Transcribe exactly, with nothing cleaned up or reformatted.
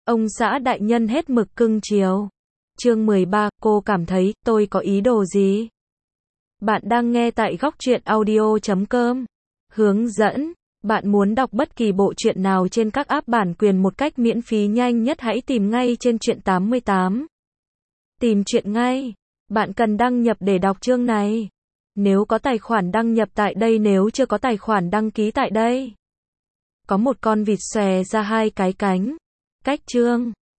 Ông xã đại nhân hết mực cưng chiều. Chương mười ba, cô cảm thấy tôi có ý đồ gì? Bạn đang nghe tại góc truyện audio chấm com. Hướng dẫn. Bạn muốn đọc bất kỳ bộ truyện nào trên các app bản quyền một cách miễn phí nhanh nhất, hãy tìm ngay trên truyện tám mươi tám. Tìm truyện ngay. Bạn cần đăng nhập để đọc chương này. Nếu có tài khoản đăng nhập tại đây, nếu chưa có tài khoản đăng ký tại đây. Có một con vịt xòe ra hai cái cánh. Cách chương.